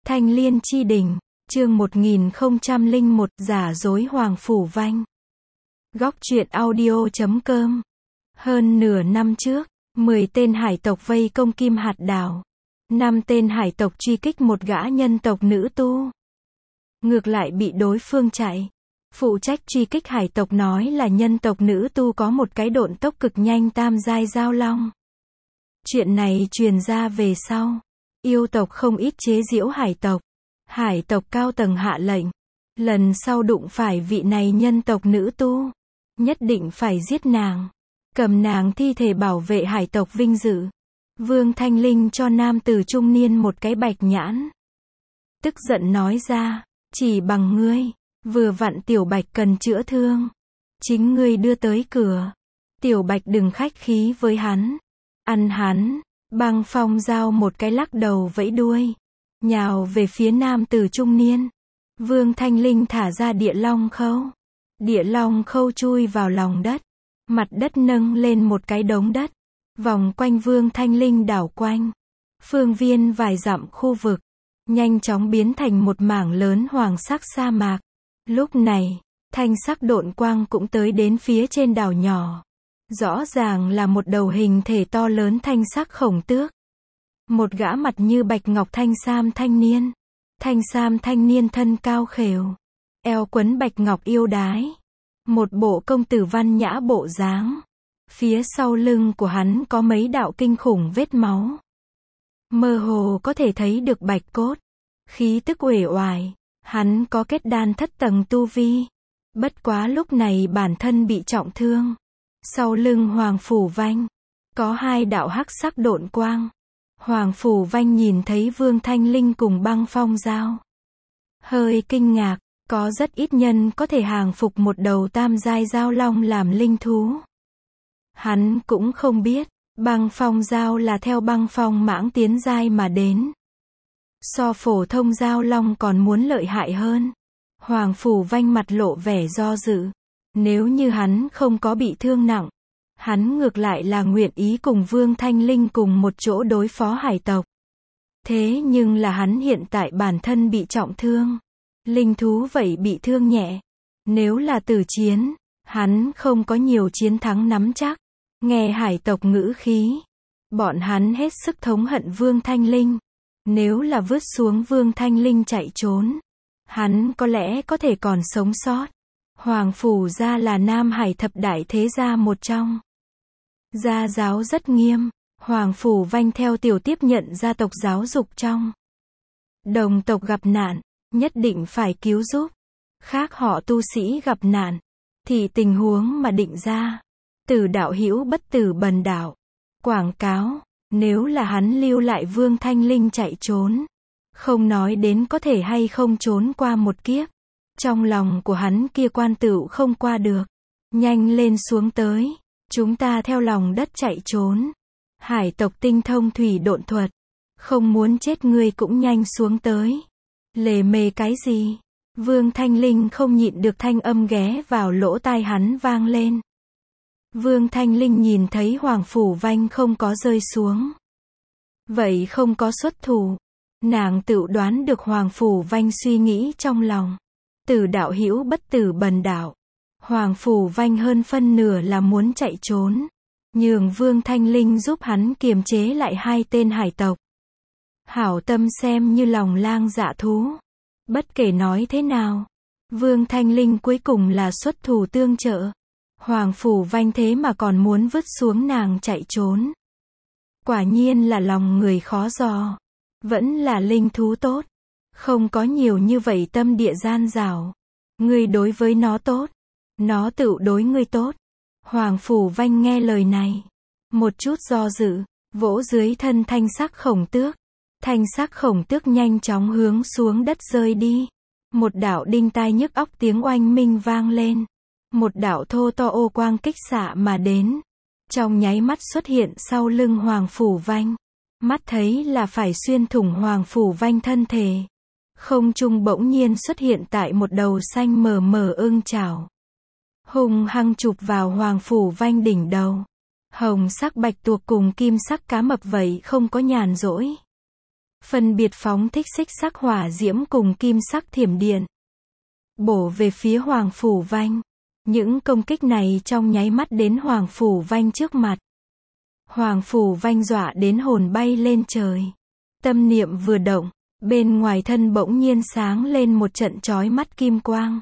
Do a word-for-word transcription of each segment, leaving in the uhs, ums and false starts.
Thanh Liên chi đỉnh, chương một nghìn không trăm lẻ một, giả dối Hoàng Phủ Vanh. Góc truyện audio chấm com. Hơn nửa năm trước, mười tên hải tộc vây công Kim Hạt Đảo. năm tên hải tộc truy kích một gã nhân tộc nữ tu. Ngược lại bị đối phương chạy. Phụ trách truy kích hải tộc nói là nhân tộc nữ tu có một cái độn tốc cực nhanh tam giai giao long. Chuyện này truyền ra về sau. Yêu tộc không ít chế giễu hải tộc. Hải tộc cao tầng hạ lệnh. Lần sau đụng phải vị này nhân tộc nữ tu. Nhất định phải giết nàng. Cầm nàng thi thể bảo vệ hải tộc vinh dự. Vương Thanh Linh cho nam tử trung niên một cái bạch nhãn. Tức giận nói ra, chỉ bằng ngươi, vừa vặn tiểu bạch cần chữa thương. Chính ngươi đưa tới cửa. Tiểu bạch đừng khách khí với hắn. Ăn hắn. Băng Phong giao một cái lắc đầu vẫy đuôi. Nhào về phía nam tử trung niên. Vương Thanh Linh thả ra địa long khâu. Địa long khâu chui vào lòng đất. Mặt đất nâng lên một cái đống đất. Vòng quanh Vương Thanh Linh đảo quanh. Phương viên vài dặm khu vực. Nhanh chóng biến thành một mảng lớn hoàng sắc sa mạc. Lúc này, thanh sắc độn quang cũng tới đến phía trên đảo nhỏ. Rõ ràng là một đầu hình thể to lớn thanh sắc khổng tước. Một gã mặt như bạch ngọc thanh sam thanh niên. Thanh sam thanh niên thân cao khều. Eo quấn bạch ngọc yêu đái. Một bộ công tử văn nhã bộ dáng. Phía sau lưng của hắn có mấy đạo kinh khủng vết máu. Mơ hồ có thể thấy được bạch cốt. Khí tức uể oải. Hắn có kết đan thất tầng tu vi. Bất quá lúc này bản thân bị trọng thương. Sau lưng Hoàng Phủ Vanh, có hai đạo hắc sắc độn quang. Hoàng Phủ Vanh nhìn thấy Vương Thanh Linh cùng Băng Phong giao. Hơi kinh ngạc, có rất ít nhân có thể hàng phục một đầu tam giai giao long làm linh thú. Hắn cũng không biết, Băng Phong giao là theo Băng Phong mãng tiến giai mà đến. So phổ thông giao long còn muốn lợi hại hơn. Hoàng Phủ Vanh mặt lộ vẻ do dự. Nếu như hắn không có bị thương nặng, hắn ngược lại là nguyện ý cùng Vương Thanh Linh cùng một chỗ đối phó hải tộc. Thế nhưng là hắn hiện tại bản thân bị trọng thương. Linh thú vậy bị thương nhẹ. Nếu là tử chiến, hắn không có nhiều chiến thắng nắm chắc. Nghe hải tộc ngữ khí, bọn hắn hết sức thống hận Vương Thanh Linh. Nếu là vứt xuống Vương Thanh Linh chạy trốn, hắn có lẽ có thể còn sống sót. Hoàng Phủ gia là Nam Hải thập đại thế gia một trong. Gia giáo rất nghiêm. Hoàng Phủ Vanh theo tiểu tiếp nhận gia tộc giáo dục trong. Đồng tộc gặp nạn, nhất định phải cứu giúp. Khác họ tu sĩ gặp nạn, thì tình huống mà định ra. Tử đạo hữu bất tử bần đạo. Quảng cáo, nếu là hắn lưu lại Vương Thanh Linh chạy trốn. Không nói đến có thể hay không trốn qua một kiếp. Trong lòng của hắn kia quan tựu không qua được. Nhanh lên xuống tới. Chúng ta theo lòng đất chạy trốn. Hải tộc tinh thông thủy độn thuật. Không muốn chết ngươi cũng nhanh xuống tới. Lề mề cái gì? Vương Thanh Linh không nhịn được thanh âm ghé vào lỗ tai hắn vang lên. Vương Thanh Linh nhìn thấy Hoàng Phủ Vanh không có rơi xuống. Vậy không có xuất thủ. Nàng tự đoán được Hoàng Phủ Vanh suy nghĩ trong lòng. Tử đạo hữu bất tử bần đạo. Hoàng Phủ Vanh hơn phân nửa là muốn chạy trốn. Nhường Vương Thanh Linh giúp hắn kiềm chế lại hai tên hải tộc. Hảo tâm xem như lòng lang dạ thú. Bất kể nói thế nào, Vương Thanh Linh cuối cùng là xuất thủ tương trợ. Hoàng Phủ Vanh thế mà còn muốn vứt xuống nàng chạy trốn. Quả nhiên là lòng người khó dò. Vẫn là linh thú tốt. Không có nhiều như vậy tâm địa gian dảo. Ngươi đối với nó tốt. Nó tự đối ngươi tốt. Hoàng Phủ Vanh nghe lời này. Một chút do dự. Vỗ dưới thân thanh sắc khổng tước. Thanh sắc khổng tước nhanh chóng hướng xuống đất rơi đi. Một đạo đinh tai nhức óc tiếng oanh minh vang lên. Một đạo thô to ô quang kích xạ mà đến. Trong nháy mắt xuất hiện sau lưng Hoàng Phủ Vanh. Mắt thấy là phải xuyên thủng Hoàng Phủ Vanh thân thể. Không trung bỗng nhiên xuất hiện tại một đầu xanh mờ mờ ưng chảo. Hùng hăng chụp vào Hoàng Phủ Vanh đỉnh đầu. Hồng sắc bạch tuộc cùng kim sắc cá mập vậy không có nhàn rỗi. phân biệt phóng thích xích sắc hỏa diễm cùng kim sắc thiểm điện, bổ về phía Hoàng Phủ Vanh. Những công kích này trong nháy mắt đến Hoàng Phủ Vanh trước mặt. Hoàng Phủ Vanh dọa đến hồn bay lên trời. Tâm niệm vừa động, bên ngoài thân bỗng nhiên sáng lên một trận chói mắt kim quang.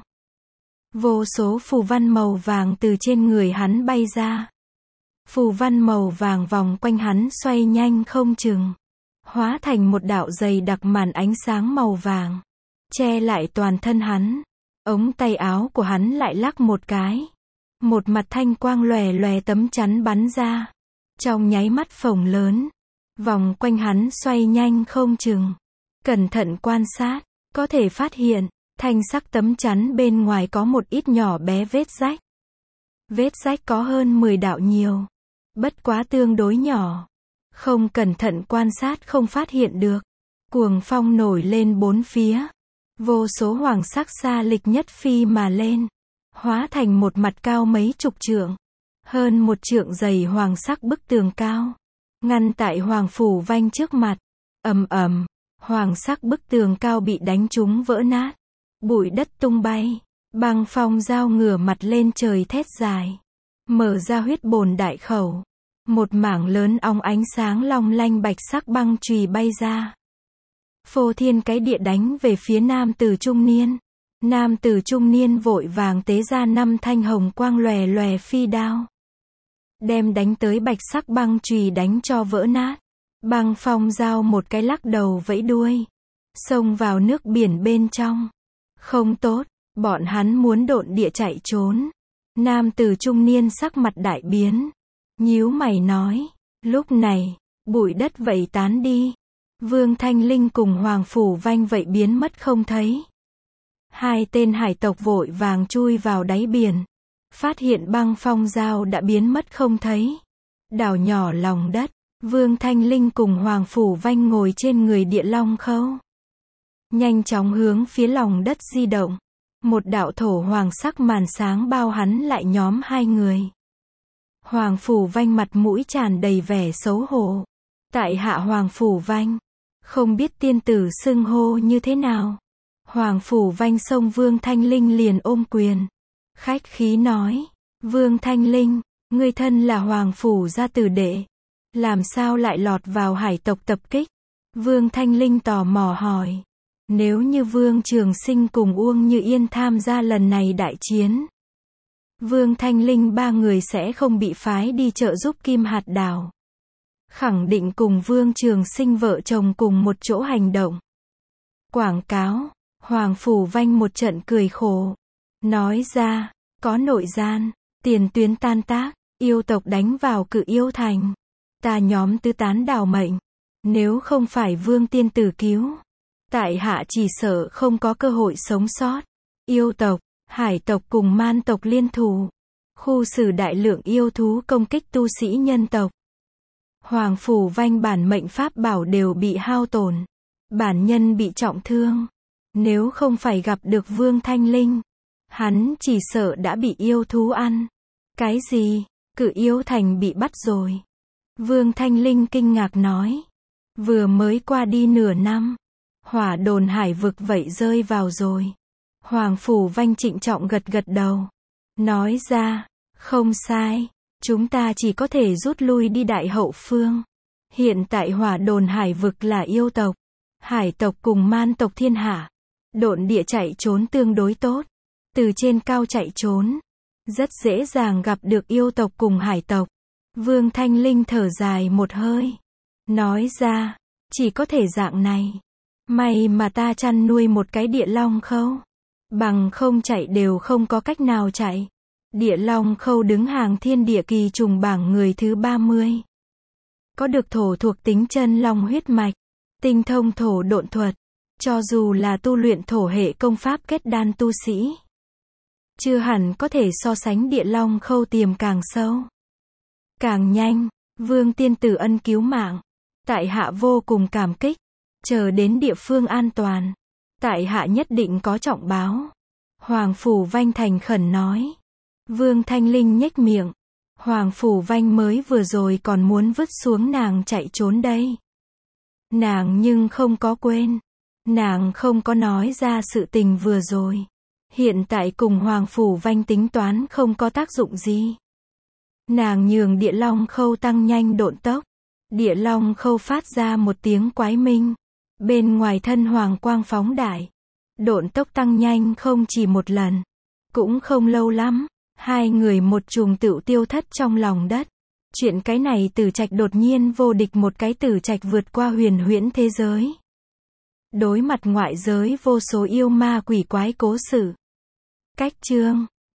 Vô số phù văn màu vàng từ trên người hắn bay ra. Phù văn màu vàng vòng quanh hắn xoay nhanh không chừng, hóa thành một đạo dày đặc màn ánh sáng màu vàng, che lại toàn thân hắn. Ống tay áo của hắn lại lắc một cái. Một mặt thanh quang lòe lòe tấm chắn bắn ra. Trong nháy mắt phồng lớn, vòng quanh hắn xoay nhanh không chừng. Cẩn thận quan sát, có thể phát hiện, thanh sắc tấm chắn bên ngoài có một ít nhỏ bé vết rách. Vết rách có hơn mười đạo nhiều, bất quá tương đối nhỏ. Không cẩn thận quan sát không phát hiện được. Cuồng phong nổi lên bốn phía. Vô số hoàng sắc xa lịch nhất phi mà lên, hóa thành một mặt cao mấy chục trượng, hơn một trượng dày hoàng sắc bức tường cao, ngăn tại Hoàng Phủ Vanh trước mặt. Ầm ầm, hoàng sắc bức tường cao bị đánh trúng vỡ nát, bụi đất tung bay, băng phong dao ngửa mặt lên trời thét dài, mở ra huyết bồn đại khẩu, một mảng lớn óng ánh sáng long lanh bạch sắc băng chùy bay ra. Phô thiên cái địa đánh về phía nam tử trung niên. Nam tử trung niên vội vàng tế ra năm thanh hồng quang lòe lòe phi đao, đem đánh tới bạch sắc băng chùy đánh cho vỡ nát. Băng phong dao một cái lắc đầu vẫy đuôi, xông vào nước biển bên trong. Không tốt, bọn hắn muốn độn địa chạy trốn. Nam tử trung niên sắc mặt đại biến, nhíu mày nói. Lúc này, bụi đất vẩy tán đi. Vương Thanh Linh cùng Hoàng Phủ Vanh vậy biến mất không thấy. Hai tên hải tộc vội vàng chui vào đáy biển, phát hiện băng phong dao đã biến mất không thấy. Đảo nhỏ lòng đất, Vương Thanh Linh cùng Hoàng Phủ Vanh ngồi trên người địa long khâu, nhanh chóng hướng phía lòng đất di động. Một đạo thổ hoàng sắc màn sáng bao hắn lại nhóm hai người. Hoàng Phủ Vanh mặt mũi tràn đầy vẻ xấu hổ. Tại hạ Hoàng Phủ Vanh, không biết tiên tử xưng hô như thế nào. Hoàng Phủ Vanh xông Vương Thanh Linh liền ôm quyền, khách khí nói. Vương Thanh Linh, ngươi thân là Hoàng Phủ gia tử đệ, làm sao lại lọt vào hải tộc tập kích? Vương Thanh Linh tò mò hỏi. Nếu như Vương Trường Sinh cùng Uông Như Yên tham gia lần này đại chiến, Vương Thanh Linh ba người sẽ không bị phái đi trợ giúp Kim Hạt Đảo. Khẳng định cùng Vương Trường Sinh vợ chồng cùng một chỗ hành động. Quảng cáo, Hoàng Phủ Vanh một trận cười khổ, nói ra, có nội gian, tiền tuyến tan tác, yêu tộc đánh vào Cự Yêu Thành. Ta nhóm tứ tán đảo mệnh, nếu không phải Vương tiên tử cứu, tại hạ chỉ sợ không có cơ hội sống sót. Yêu tộc, hải tộc cùng man tộc liên thủ, khu xử đại lượng yêu thú công kích tu sĩ nhân tộc. Hoàng Phủ Vanh bản mệnh pháp bảo đều bị hao tổn, bản nhân bị trọng thương. Nếu không phải gặp được Vương Thanh Linh, hắn chỉ sợ đã bị yêu thú ăn. Cái gì? Cự Yêu Thành bị bắt rồi? Vương Thanh Linh kinh ngạc nói. Vừa mới qua đi nửa năm, hỏa đồn hải vực vậy rơi vào rồi. Hoàng Phủ Vanh trịnh trọng gật gật đầu, nói ra, không sai, chúng ta chỉ có thể rút lui đi đại hậu phương. Hiện tại hỏa đồn hải vực là yêu tộc, hải tộc cùng man tộc thiên hạ. Độn địa chạy trốn tương đối tốt, từ trên cao chạy trốn, rất dễ dàng gặp được yêu tộc cùng hải tộc. Vương Thanh Linh thở dài một hơi, nói ra, chỉ có thể dạng này. May mà ta chăn nuôi một cái địa long khâu, bằng không chạy đều không có cách nào chạy. Địa long khâu đứng hàng thiên địa kỳ trùng bảng người thứ ba mươi. Có được thổ thuộc tính chân long huyết mạch, tinh thông thổ độn thuật, cho dù là tu luyện thổ hệ công pháp kết đan tu sĩ, chưa hẳn có thể so sánh địa long khâu tiềm càng sâu, càng nhanh. Vương tiên tử ân cứu mạng, tại hạ vô cùng cảm kích. Chờ đến địa phương an toàn, tại hạ nhất định có trọng báo. Hoàng Phủ Vanh thành khẩn nói. Vương Thanh Linh nhếch miệng. Hoàng Phủ Vanh mới vừa rồi còn muốn vứt xuống nàng chạy trốn đây. Nàng nhưng không có quên. Nàng không có nói ra sự tình vừa rồi. Hiện tại cùng Hoàng Phủ Vanh tính toán không có tác dụng gì. Nàng nhường Địa Long Khâu tăng nhanh độn tốc. Địa Long Khâu phát ra một tiếng quái minh. Bên ngoài thân hoàng quang phóng đại. Độn tốc tăng nhanh không chỉ một lần. Cũng không lâu lắm. Hai người một trùng tựu tiêu thất trong lòng đất. Chuyện cái này Tử Trạch đột nhiên vô địch một cái Tử Trạch vượt qua huyền huyễn thế giới. Đối mặt ngoại giới vô số yêu ma quỷ quái cố sự. Cách chương